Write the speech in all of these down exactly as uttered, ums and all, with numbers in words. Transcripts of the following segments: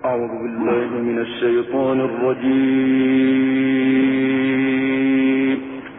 أعوذ بالله من الشيطان الرجيم.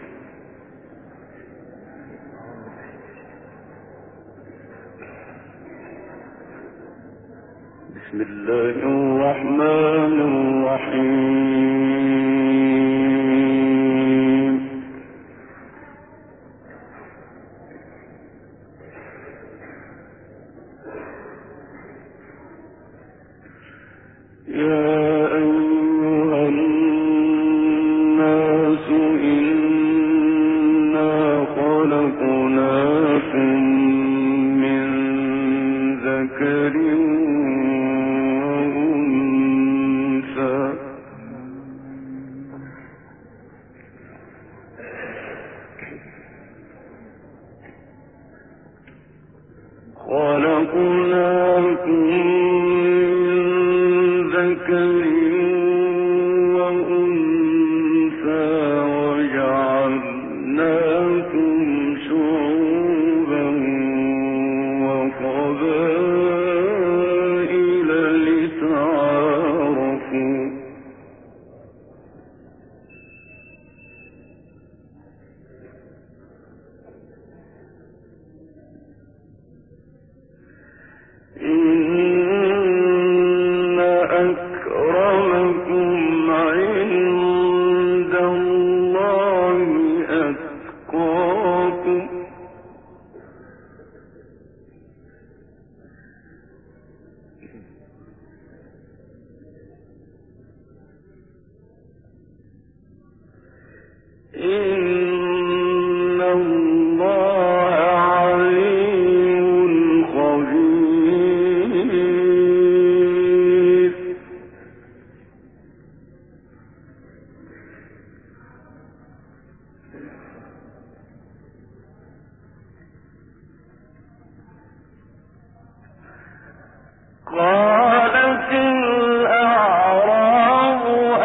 بسم الله الرحمن الرحيم. يا أيها الناس إنا خلقناكم من ذكر وأنثى خلقناكم ذكر وأنثى وجعلناكم شعوبا وقبائل لتعارفوا إن أكرمكم عند الله أتقاكم إن الله عليم خبير. قالت الأعراب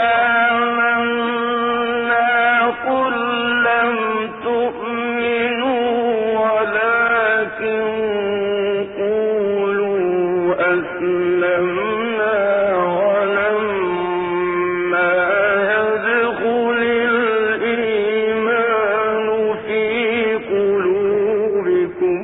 آمنا قل لم تؤمنوا ولكن قولوا أسلمنا ولما يدخل الإيمان في قلوبكم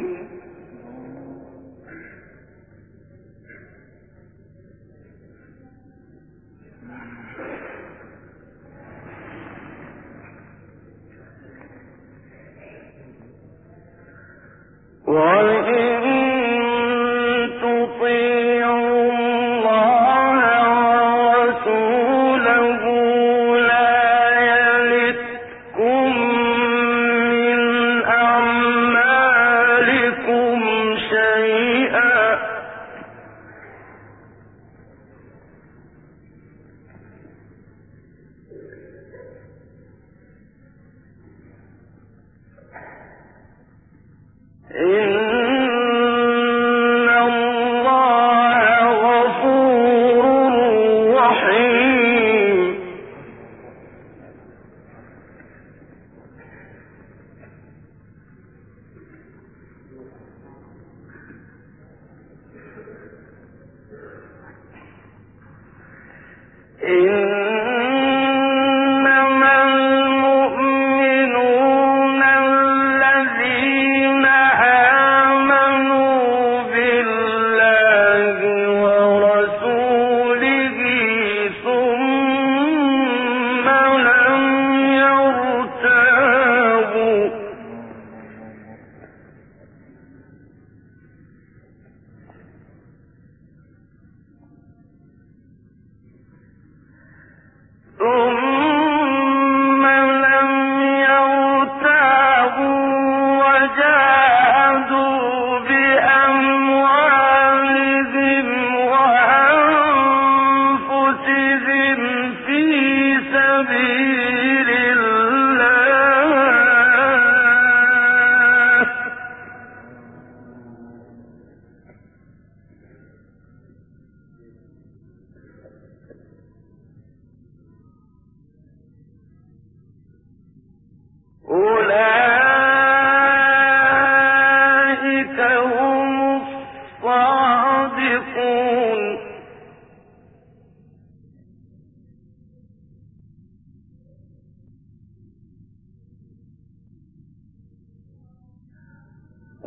وإن تطيعوا الله ورسوله لا يلتكم من أعمالكم شيئا إن الله غفور رحيم. إنما المؤمنون الذين آمنوا بالله ورسوله ثم لم يرتابوا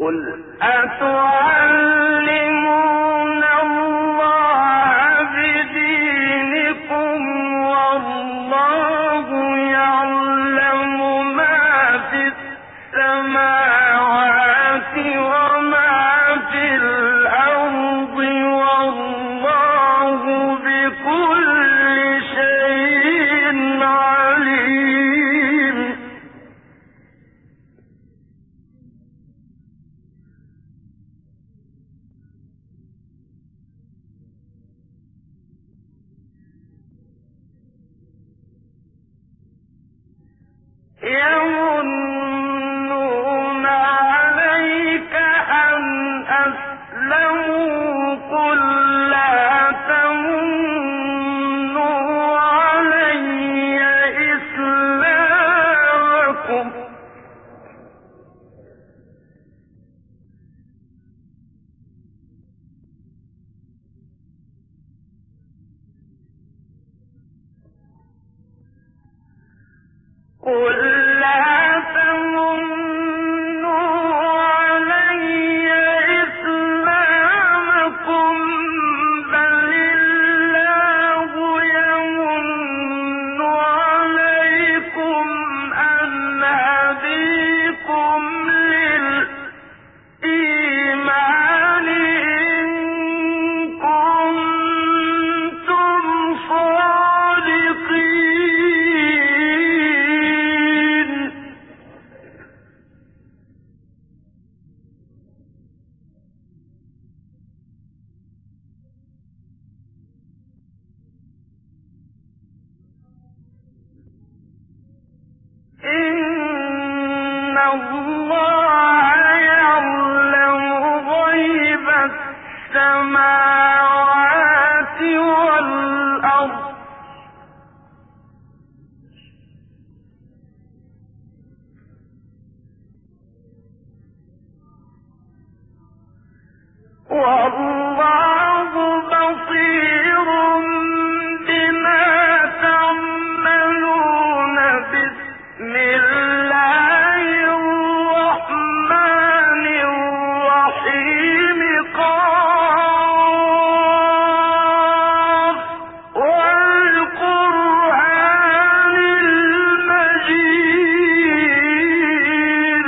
قل أتعلمون الله بدينكم والله يعلم ما في السماوات وما في الأرض والله بكل شيء عليم. يمنون عليك أن أسلموا قل لا تمنوا علي إسلامكم قل لا تمنوا علي إسلامكم بل الله يمن عليكم أن هديكم للإيمان إن كنتم صادقين. إن الله يعلم غيب السماوات والأرض والله بصير بما تعملون. بسم الله الرحمن الرحيم قاف والقرآن المجيد.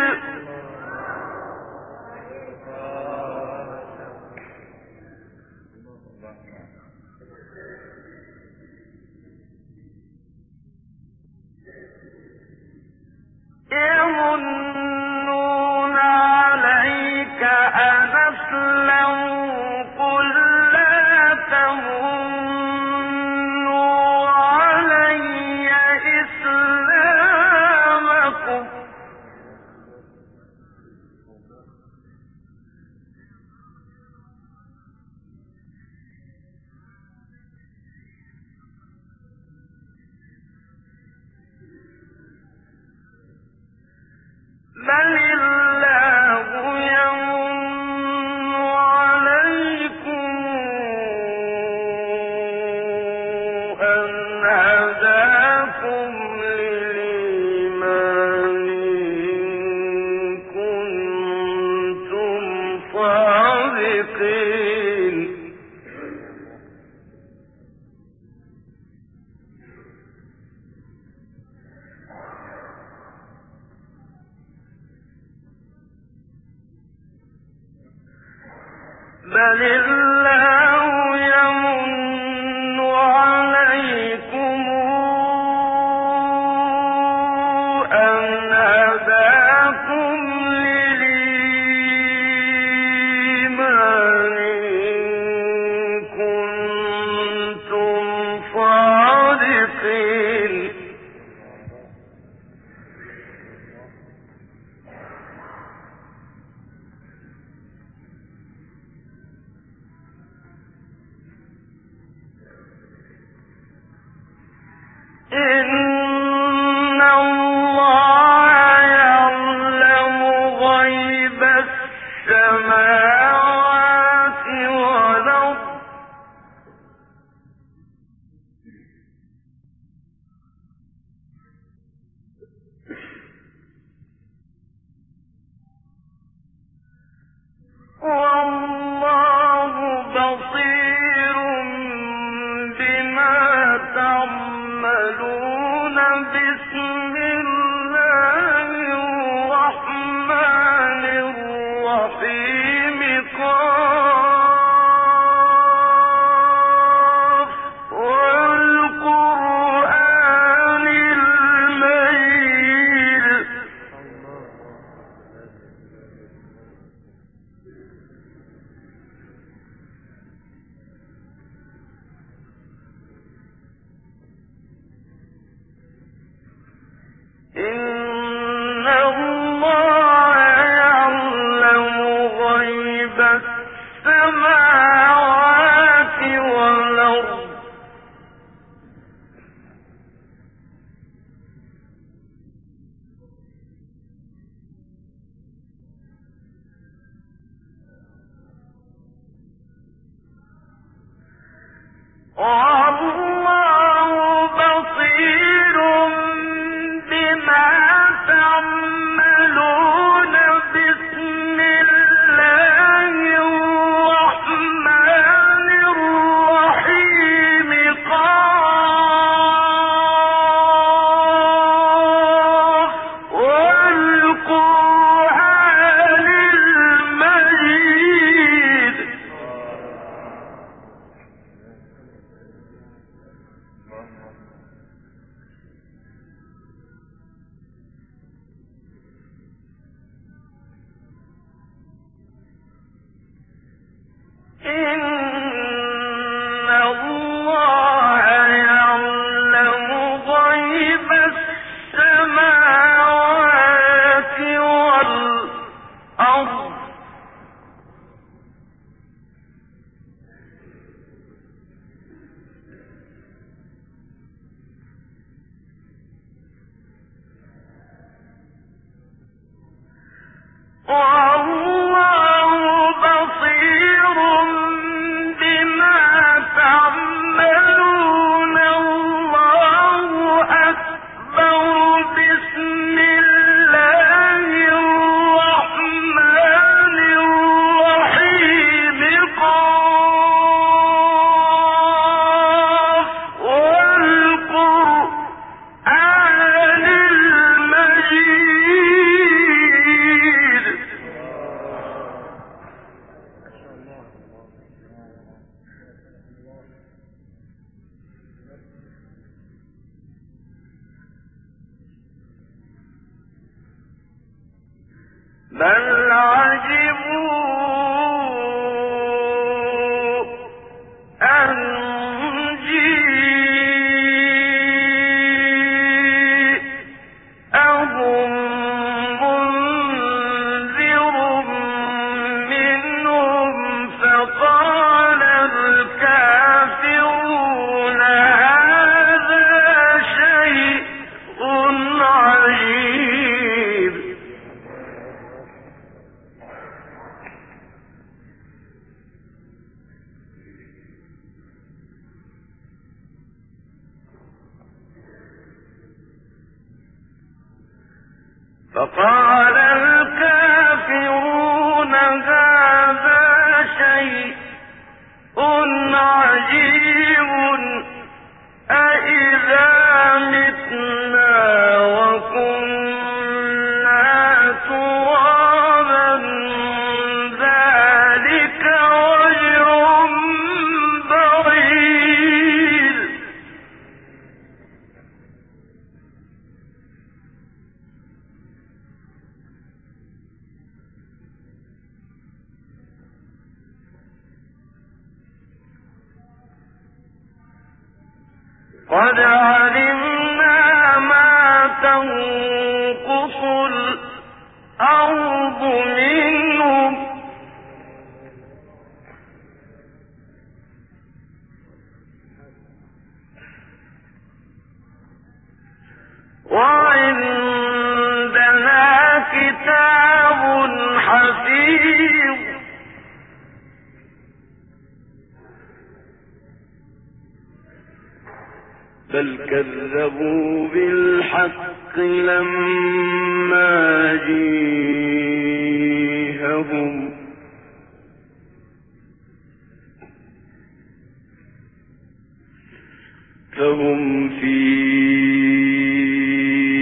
يمنون عليك أن أسلموا قل لا تمنوا علي إسلامكم بل الله يمن عليكم أن هداكم للإيمان إن كنتم صادقين. بل الله يمن عليكم أن هداكم للإيمان إن كنتم صادقين. إن الله يعلم غيب السماوات والأرض بل عجبوا أن جيءهم منذر منهم فقال الكافرون هذا شيء عجيب. فقال الكافرون هذا شيء عجيب أإذا متنا وكنا ترابا ذلك رجع بعيد. قد علمنا ما تنقص الأرض منهم وعندنا كتاب حفيظ. بل كذبوا بالحق لما جيءهم فهم في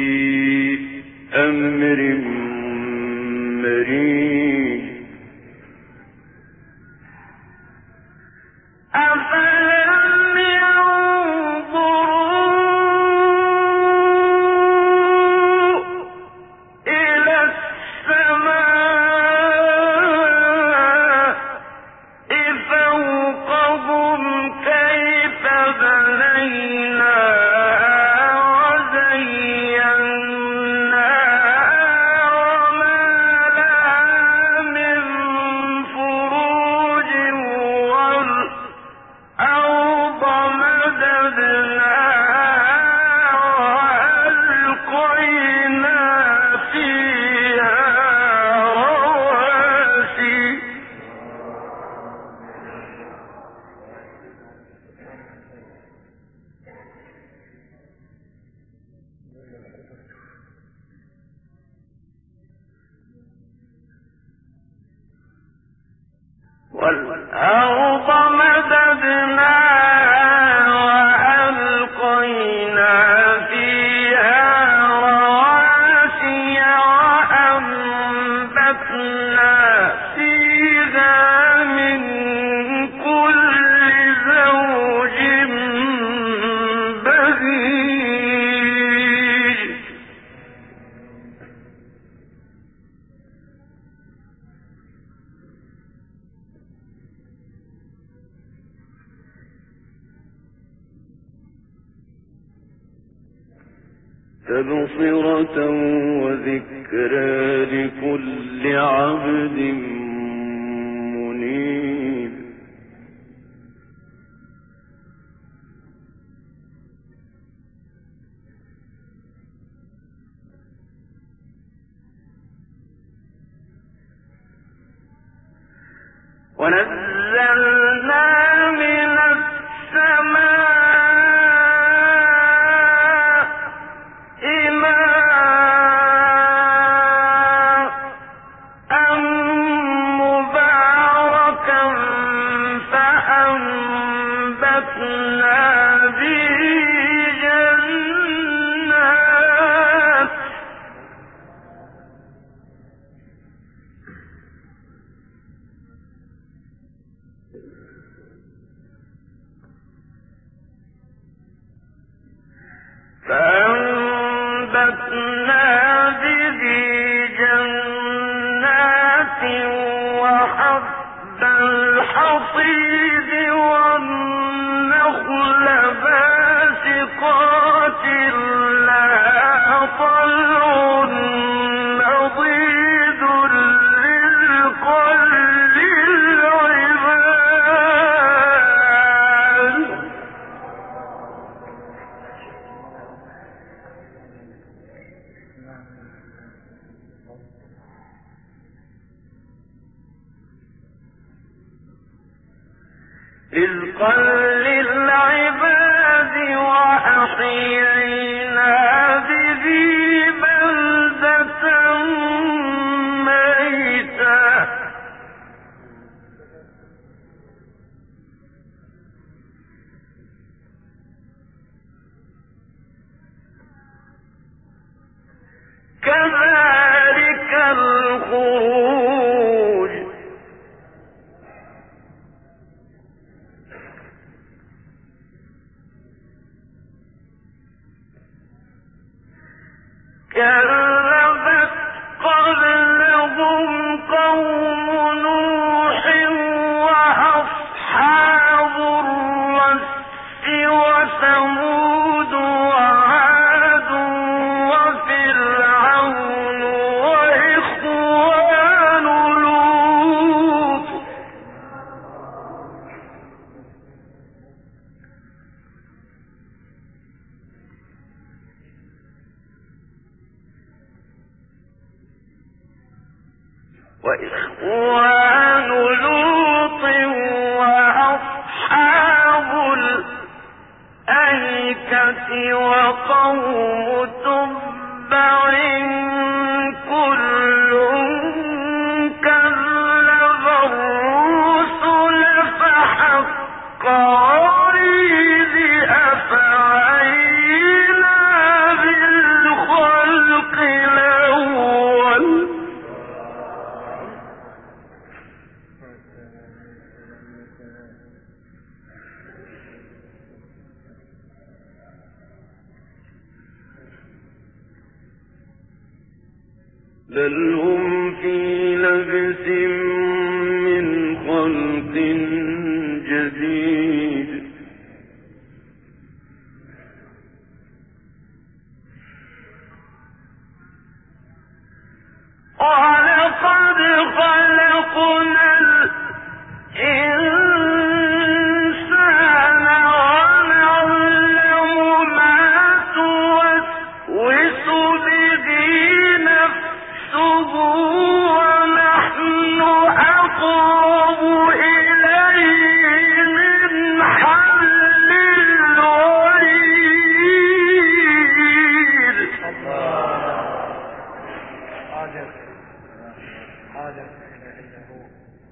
والأرض مددناها وألقينا فيها رواسي وأنبتنا فيها من كل زوج بهيج تبصرة وذكرى لكل عبد منيب ونزلنا من السماء فأنبتنا به جنات وحب الحصيد والنخل باسقات لها طلع نضيد للقلب العباد رزقا للعباد وأحيينا به بلدة ميتا كذلك الخروج كذبت قبلهم قوم نوح وأصحاب الرس وثمود وعاد وفرعون وإخوان لوط وإخوان لوط وأصحاب الأيكة وقوم تبع كل كذب الرسل فحق وعيد أفعينا بالخلق الأول بل هم في لبس من خلق جديد ولقد خلقنا الإنسان ونعلم ما توسوس به نفسه ونحن أقرب إليه من حبل الوريد. حاجة حاجة إلى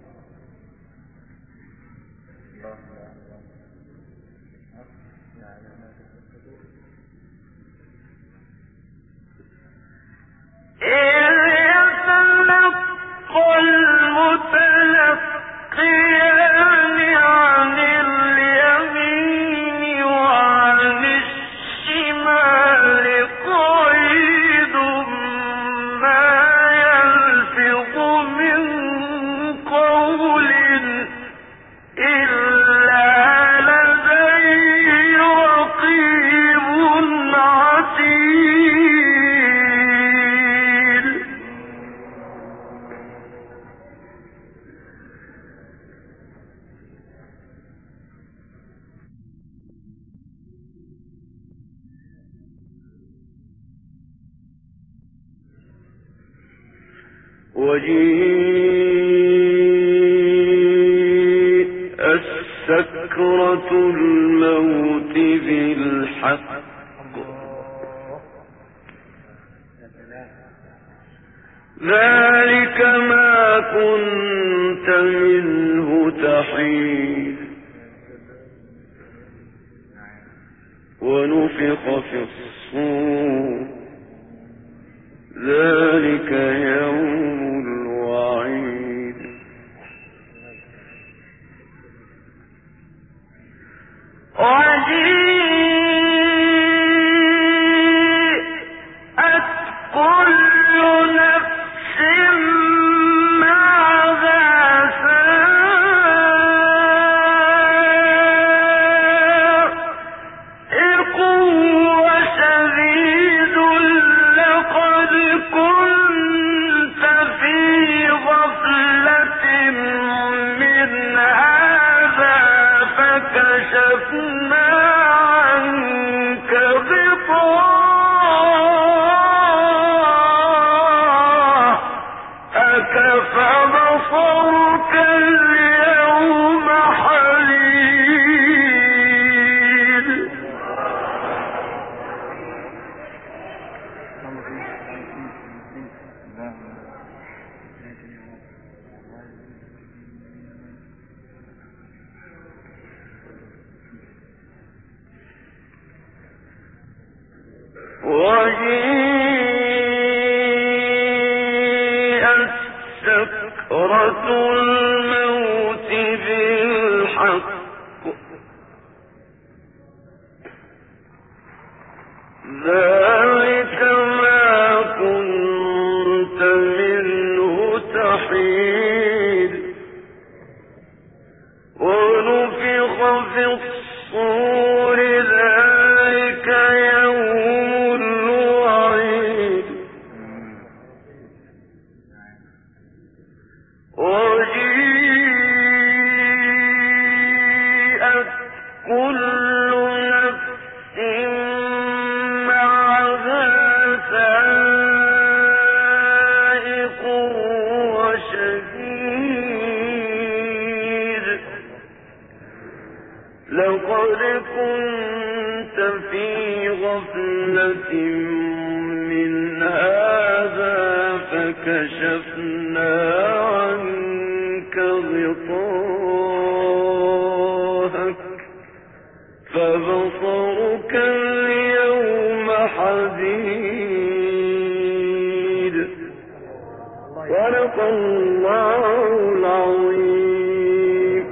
وجيء السكرة الموت بالحق ذلك ما كنت منه تحيد ونفخ في الصور ذلك يوم الوعيد وجيءت كل نفس ماذا سائق وشديد لقد كنت في غفلة من هذا فكشفنا عنك غطاءك فبصرك اليوم حديد وجيءت سكرة الموت بالحق ذلك ما كنت منه تحيد ونفخ في الصور ذلك يوم الوعيد وجيءت كل نفس معها سائق وشهيد لقد كنت في غفلة من هذا فكشفنا عنك غطاءك فبصرك اليوم حديد صدق الله